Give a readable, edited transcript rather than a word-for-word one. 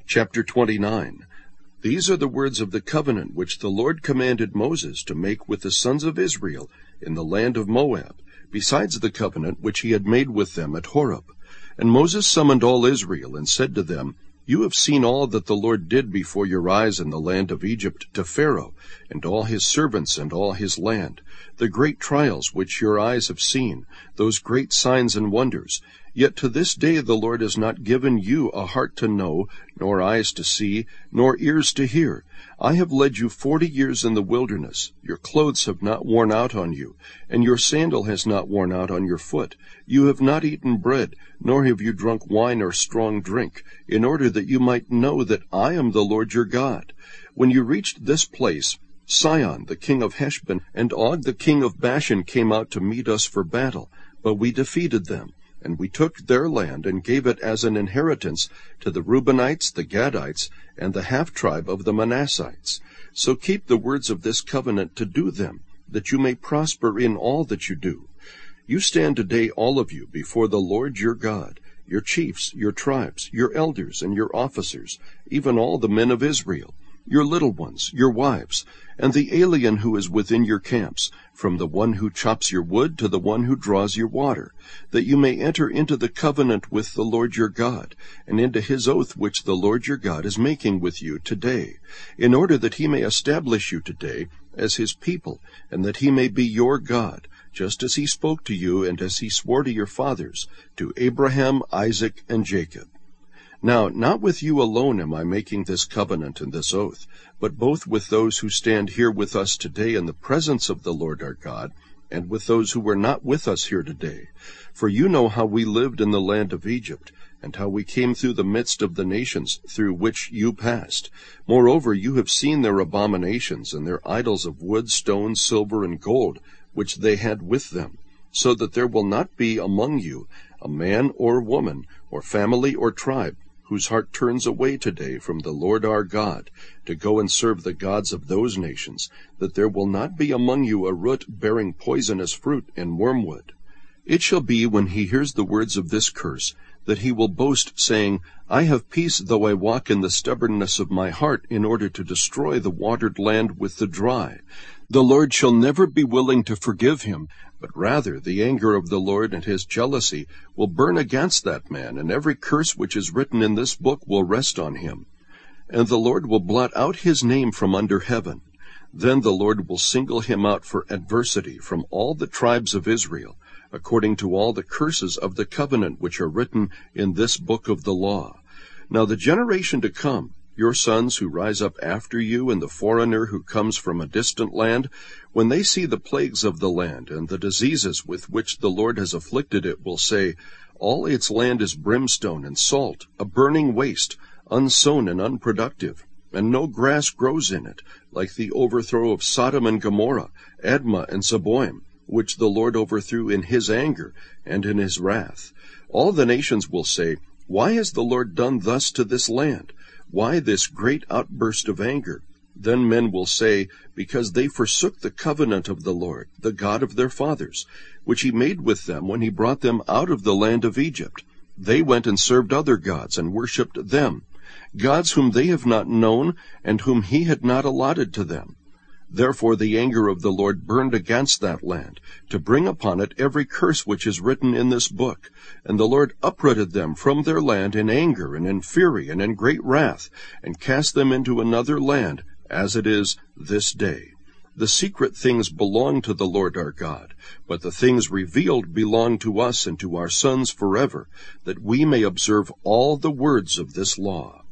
Chapter 29. These are the words of the covenant which the Lord commanded Moses to make with the sons of Israel in the land of Moab, besides the covenant which he had made with them at Horeb. And Moses summoned all Israel, and said to them, You have seen all that the Lord did before your eyes in the land of Egypt to Pharaoh, and all his servants and all his land, the great trials which your eyes have seen, those great signs and wonders. Yet to this day the Lord has not given you a heart to know, nor eyes to see, nor ears to hear. I have led you 40 years in the wilderness. Your clothes have not worn out on you, and your sandal has not worn out on your foot. You have not eaten bread, nor have you drunk wine or strong drink, in order that you might know that I am the Lord your God. When you reached this place, Sihon the king of Heshbon and Og the king of Bashan came out to meet us for battle, but we defeated them. And we took their land and gave it as an inheritance to the Reubenites, the Gadites, and the half-tribe of the Manassites. So keep the words of this covenant to do them, that you may prosper in all that you do. You stand today, all of you, before the Lord your God, your chiefs, your tribes, your elders, and your officers, even all the men of Israel, your little ones, your wives, and the alien who is within your camps, from the one who chops your wood to the one who draws your water, that you may enter into the covenant with the Lord your God, and into his oath which the Lord your God is making with you today, in order that he may establish you today as his people, and that he may be your God, just as he spoke to you and as he swore to your fathers, to Abraham, Isaac, and Jacob. Now, not with you alone am I making this covenant and this oath, but both with those who stand here with us today in the presence of the Lord our God, and with those who were not with us here today. For you know how we lived in the land of Egypt, and how we came through the midst of the nations through which you passed. Moreover, you have seen their abominations and their idols of wood, stone, silver, and gold, which they had with them, so that there will not be among you a man or woman, or family or tribe, whose heart turns away today from the Lord our God, to go and serve the gods of those nations, that there will not be among you a root bearing poisonous fruit and wormwood. It shall be, when he hears the words of this curse, that he will boast, saying, I have peace, though I walk in the stubbornness of my heart, in order to destroy the watered land with the dry. The Lord shall never be willing to forgive him, but rather the anger of the Lord and his jealousy will burn against that man, and every curse which is written in this book will rest on him. And the Lord will blot out his name from under heaven. Then the Lord will single him out for adversity from all the tribes of Israel, according to all the curses of the covenant which are written in this book of the law. Now the generation to come, your sons who rise up after you, and the foreigner who comes from a distant land, when they see the plagues of the land and the diseases with which the Lord has afflicted it, will say, All its land is brimstone and salt, a burning waste, unsown and unproductive, and no grass grows in it, like the overthrow of Sodom and Gomorrah, Admah and Zeboim, which the Lord overthrew in his anger and in his wrath. All the nations will say, Why has the Lord done thus to this land? Why this great outburst of anger? Then men will say, Because they forsook the covenant of the Lord, the God of their fathers, which he made with them when he brought them out of the land of Egypt. They went and served other gods and worshipped them, gods whom they have not known and whom he had not allotted to them. Therefore the anger of the Lord burned against that land, to bring upon it every curse which is written in this book. And the Lord uprooted them from their land in anger and in fury and in great wrath, and cast them into another land, as it is this day. The secret things belong to the Lord our God, but the things revealed belong to us and to our sons forever, that we may observe all the words of this law.